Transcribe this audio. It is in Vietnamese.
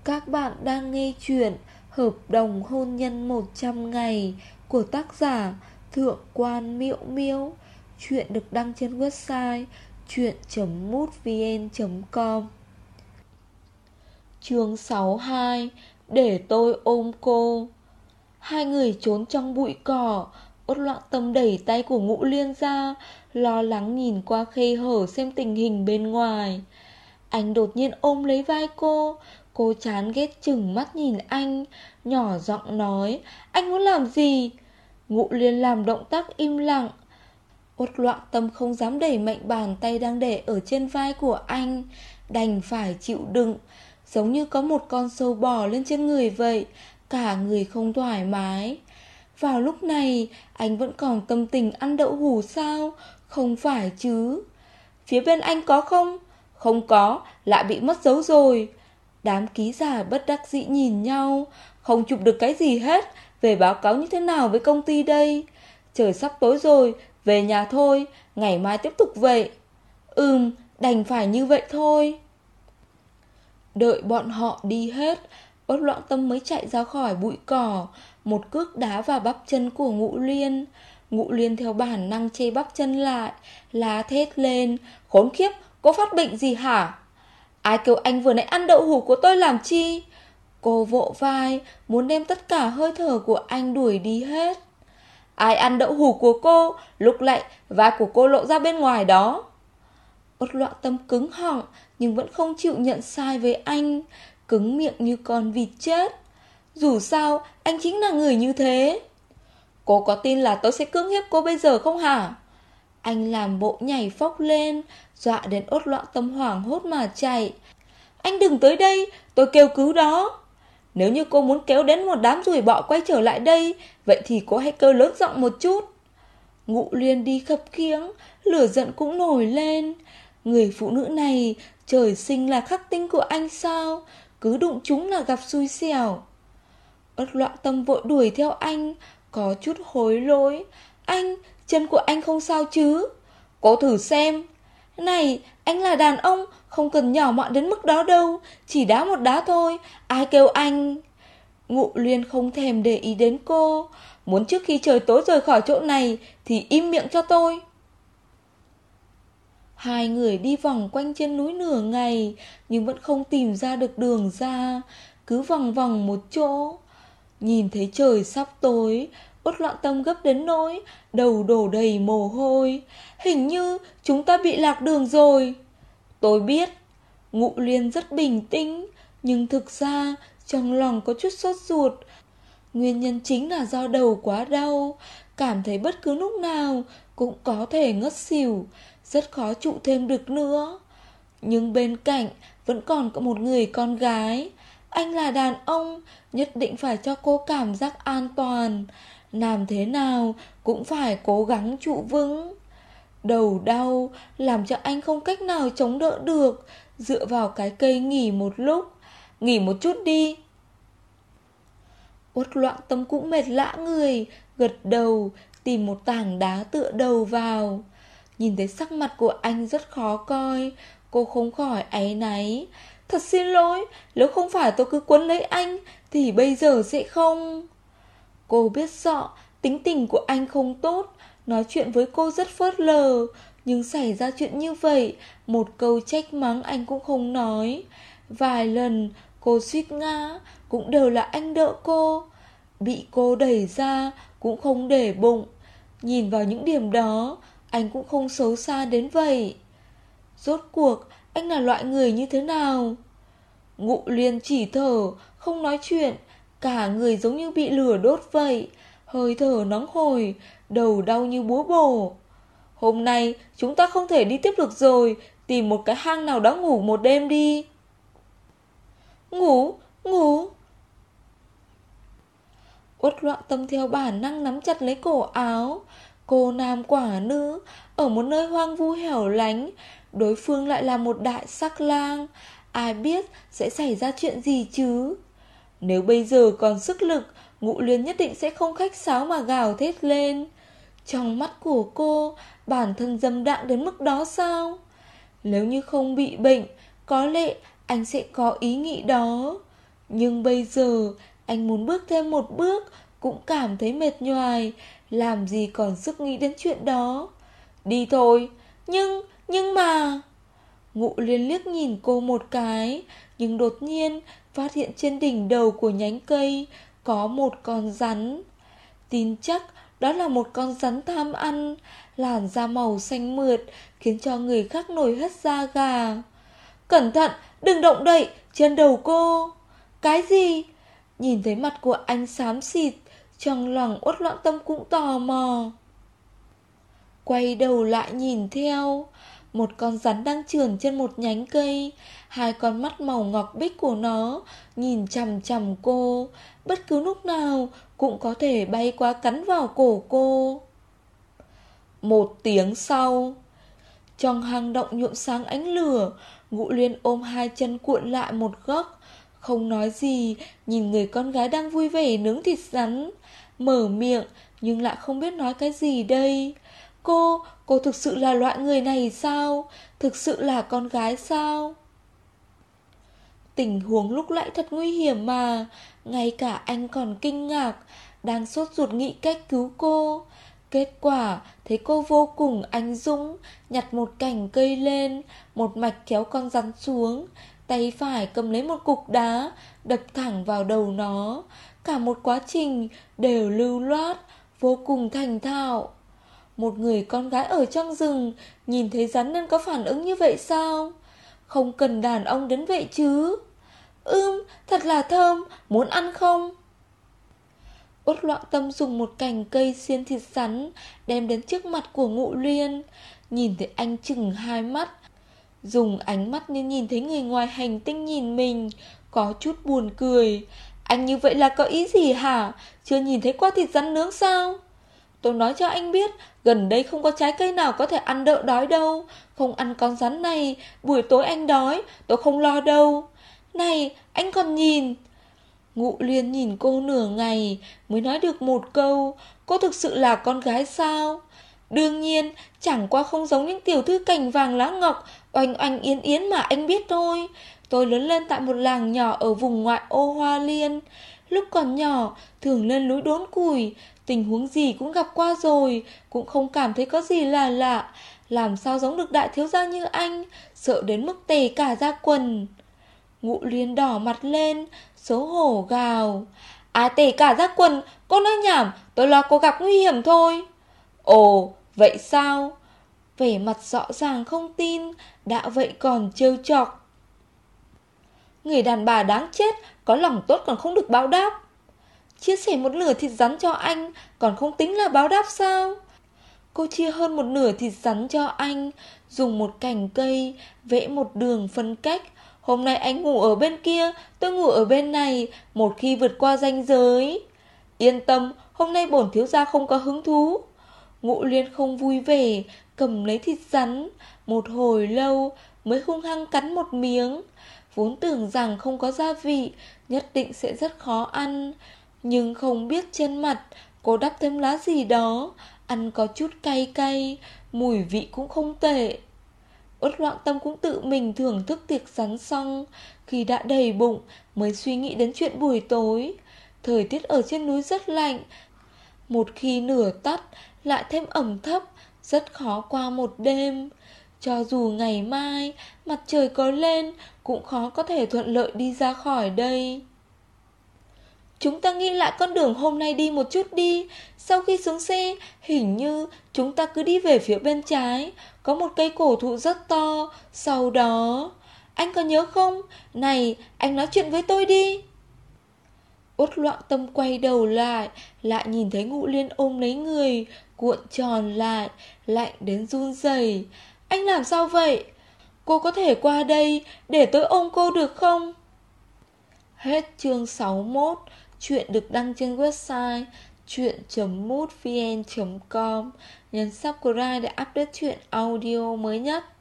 Các bạn đang nghe chuyện Hợp đồng hôn nhân 100 ngày của tác giả Thượng quan Miễu Miễu. Chuyện được đăng trên website chuyện.mútvn.com. Chương 62. Để tôi ôm cô. Hai người trốn trong bụi cỏ. Uất Loạn Tâm đẩy tay của Ngũ Liên ra, lo lắng nhìn qua khe hở xem tình hình bên ngoài. Anh đột nhiên ôm lấy vai cô. Cô chán ghét chừng mắt nhìn anh, nhỏ giọng nói: "Anh muốn làm gì?" Ngũ Liên làm động tác im lặng. Uất Loạn Tâm không dám đẩy mạnh bàn tay đang để ở trên vai của anh, đành phải chịu đựng, giống như có một con sâu bò lên trên người vậy, cả người không thoải mái. Vào lúc này, anh vẫn còn tâm tình ăn đậu hủ sao? Không phải chứ? Phía bên anh có không? Không có, lại bị mất dấu rồi. Đám ký giả bất đắc dĩ nhìn nhau. Không chụp được cái gì hết. Về báo cáo như thế nào với công ty đây? Trời sắp tối rồi, về nhà thôi, ngày mai tiếp tục vậy. Đành phải như vậy thôi. Đợi bọn họ đi hết, Uất Loạn Tâm mới chạy ra khỏi bụi cỏ, một cước đá vào bắp chân của Ngũ Liên. Ngũ Liên theo bản năng chê bắp chân lại, la thét lên: "Khốn khiếp, cô phát bệnh gì hả? Ai kêu anh vừa nãy ăn đậu hủ của tôi làm chi?" Cô vỗ vai, muốn đem tất cả hơi thở của anh đuổi đi hết. "Ai ăn đậu hủ của cô? Lúc lại vai của cô lộ ra bên ngoài đó." Uất Loạn Tâm cứng họng, nhưng vẫn không chịu nhận sai với anh, cứng miệng như con vịt chết. Dù sao, anh chính là người như thế. "Cô có tin là tôi sẽ cưỡng hiếp cô bây giờ không hả?" Anh làm bộ nhảy phóc lên, dọa đến Uất Loạn Tâm hoảng hốt mà chạy. "Anh đừng tới đây, tôi kêu cứu đó." "Nếu như cô muốn kéo đến một đám ruồi bọ quay trở lại đây, vậy thì cô hãy kêu lớn giọng một chút." Ngũ Liên đi khập khiễng, lửa giận cũng nổi lên. Người phụ nữ này trời sinh là khắc tinh của anh sao? Cứ đụng chúng là gặp xui xẻo. Uất Loạn Tâm vội đuổi theo anh, có chút hối lỗi: "Anh, chân của anh không sao chứ?" "Cô thử xem." "Này, anh là đàn ông, không cần nhỏ mọn đến mức đó đâu, chỉ đá một đá thôi, ai kêu anh." Ngụ Liên không thèm để ý đến cô: "Muốn trước khi trời tối rời khỏi chỗ này thì im miệng cho tôi." Hai người đi vòng quanh trên núi nửa ngày, nhưng vẫn không tìm ra được đường ra, cứ vòng vòng một chỗ. Nhìn thấy trời sắp tối, Uất Loạn Tâm gấp đến nỗi đầu đổ đầy mồ hôi. "Hình như chúng ta bị lạc đường rồi." "Tôi biết." Ngụ Liên rất bình tĩnh, nhưng thực ra trong lòng có chút sốt ruột. Nguyên nhân chính là do đầu quá đau, cảm thấy bất cứ lúc nào cũng có thể ngất xỉu, rất khó trụ thêm được nữa. Nhưng bên cạnh vẫn còn có một người con gái. Anh là đàn ông, nhất định phải cho cô cảm giác an toàn. Làm thế nào cũng phải cố gắng trụ vững. Đầu đau làm cho anh không cách nào chống đỡ được, dựa vào cái cây nghỉ một lúc. "Nghỉ một chút đi." Uất Loạn Tâm cũng mệt lả người, gật đầu, tìm một tảng đá tựa đầu vào. Nhìn thấy sắc mặt của anh rất khó coi, cô không khỏi áy náy: "Thật xin lỗi, nếu không phải tôi cứ quấn lấy anh thì bây giờ sẽ không." Cô biết rõ tính tình của anh không tốt, nói chuyện với cô rất phớt lờ, nhưng xảy ra chuyện như vậy, một câu trách mắng anh cũng không nói. Vài lần cô suýt ngã, cũng đều là anh đỡ cô. Bị cô đẩy ra cũng không để bụng. Nhìn vào những điểm đó, anh cũng không xấu xa đến vậy. Rốt cuộc anh là loại người như thế nào? Ngụ Liên chỉ thở, không nói chuyện, cả người giống như bị lửa đốt vậy, hơi thở nóng hổi, đầu đau như búa bổ. "Hôm nay chúng ta không thể đi tiếp được rồi, tìm một cái hang nào đó ngủ một đêm đi." "Ngủ, ngủ." Uất Loạn Tâm theo bản năng nắm chặt lấy cổ áo. Cô nam quả nữ, ở một nơi hoang vu hẻo lánh, đối phương lại là một đại sắc lang. Ai biết sẽ xảy ra chuyện gì chứ? Nếu bây giờ còn sức lực, Ngũ Liên nhất định sẽ không khách sáo mà gào thét lên. Trong mắt của cô, bản thân dâm đãng đến mức đó sao? Nếu như không bị bệnh, có lẽ anh sẽ có ý nghĩ đó. Nhưng bây giờ anh muốn bước thêm một bước cũng cảm thấy mệt nhoài, làm gì còn sức nghĩ đến chuyện đó. Đi thôi. Nhưng mà... Ngụ Liên liếc nhìn cô một cái, nhưng đột nhiên phát hiện trên đỉnh đầu của nhánh cây có một con rắn. Tin chắc đó là một con rắn tham ăn, làn da màu xanh mượt khiến cho người khác nổi hết da gà. Cẩn thận, đừng động đậy, trên đầu cô. Cái gì? Nhìn thấy mặt của anh xám xịt, trong lòng Uất Loạn Tâm cũng tò mò. Quay đầu lại nhìn theo, một con rắn đang trườn trên một nhánh cây. Hai con mắt màu ngọc bích của nó nhìn chằm chằm cô, bất cứ lúc nào cũng có thể bay qua cắn vào cổ cô. Một tiếng sau, trong hang động nhuộm sáng ánh lửa, Ngũ Liên ôm hai chân cuộn lại một góc, không nói gì, nhìn người con gái đang vui vẻ nướng thịt rắn. Mở miệng nhưng lại không biết nói cái gì đây. Cô thực sự là loại người này sao? Thực sự là con gái sao? Tình huống lúc nãy thật nguy hiểm mà. Ngay cả anh còn kinh ngạc, đang sốt ruột nghĩ cách cứu cô. Kết quả thấy cô vô cùng anh dũng, nhặt một cành cây lên, một mạch kéo con rắn xuống, tay phải cầm lấy một cục đá, đập thẳng vào đầu nó. Cả một quá trình đều lưu loát, vô cùng thành thạo. Một người con gái ở trong rừng nhìn thấy rắn nên có phản ứng như vậy sao? Không cần đàn ông đến vậy chứ. Thật là thơm, muốn ăn không? Uất Loạn Tâm dùng một cành cây xiên thịt rắn đem đến trước mặt của Ngụ Liên. Nhìn thấy anh chừng hai mắt, dùng ánh mắt như nhìn thấy người ngoài hành tinh nhìn mình, có chút buồn cười. Anh như vậy là có ý gì hả? Chưa nhìn thấy qua thịt rắn nướng sao? Tôi nói cho anh biết, gần đây không có trái cây nào có thể ăn đỡ đói đâu. Không ăn con rắn này, buổi tối anh đói, tôi không lo đâu. Này, anh còn nhìn. Ngụ Liên nhìn cô nửa ngày mới nói được một câu. Cô thực sự là con gái sao? Đương nhiên, chẳng qua không giống những tiểu thư cành vàng lá ngọc, oanh oanh yến yến mà anh biết thôi. Tôi lớn lên tại một làng nhỏ ở vùng ngoại ô Hoa Liên. Lúc còn nhỏ, thường lên núi đốn củi, tình huống gì cũng gặp qua rồi, cũng không cảm thấy có gì là lạ. Làm sao giống được đại thiếu gia như anh, sợ đến mức tè cả da quần. Ngụ Liên đỏ mặt lên, xấu hổ gào. Ai tè cả da quần, cô nói nhảm, tôi lo cô gặp nguy hiểm thôi. Ồ, vậy sao? Vẻ mặt rõ ràng không tin, đã vậy còn trêu chọc. Người đàn bà đáng chết, có lòng tốt còn không được báo đáp. Chia sẻ một nửa thịt rắn cho anh còn không tính là báo đáp sao? Cô chia hơn một nửa thịt rắn cho anh, dùng một cành cây vẽ một đường phân cách. Hôm nay anh ngủ ở bên kia, tôi ngủ ở bên này, một khi vượt qua ranh giới. Yên tâm, hôm nay bổn thiếu gia không có hứng thú. Ngũ Liên không vui vẻ, cầm lấy thịt rắn, một hồi lâu mới hung hăng cắn một miếng. Vốn tưởng rằng không có gia vị, nhất định sẽ rất khó ăn, nhưng không biết trên mặt cô đắp thêm lá gì đó, ăn có chút cay cay, mùi vị cũng không tệ. Uất Loạn Tâm cũng tự mình thưởng thức tiệc rắn xong, khi đã đầy bụng mới suy nghĩ đến chuyện buổi tối. Thời tiết ở trên núi rất lạnh, một khi lửa tắt lại thêm ẩm thấp, rất khó qua một đêm. Cho dù ngày mai mặt trời có lên cũng khó có thể thuận lợi đi ra khỏi đây. Chúng ta nghĩ lại con đường hôm nay đi một chút đi. Sau khi xuống xe, hình như chúng ta cứ đi về phía bên trái, có một cây cổ thụ rất to. Sau đó... Anh có nhớ không? Này, anh nói chuyện với tôi đi. Uất Loạn Tâm quay đầu lại, lại nhìn thấy Ngũ Liên ôm lấy người, cuộn tròn lại, lạnh đến run rẩy. Anh làm sao vậy? Cô có thể qua đây để tôi ôm cô được không? Hết chương 61. Chuyện được đăng trên website chuyện.mútvn.com. Nhấn subscribe để update chuyện audio mới nhất.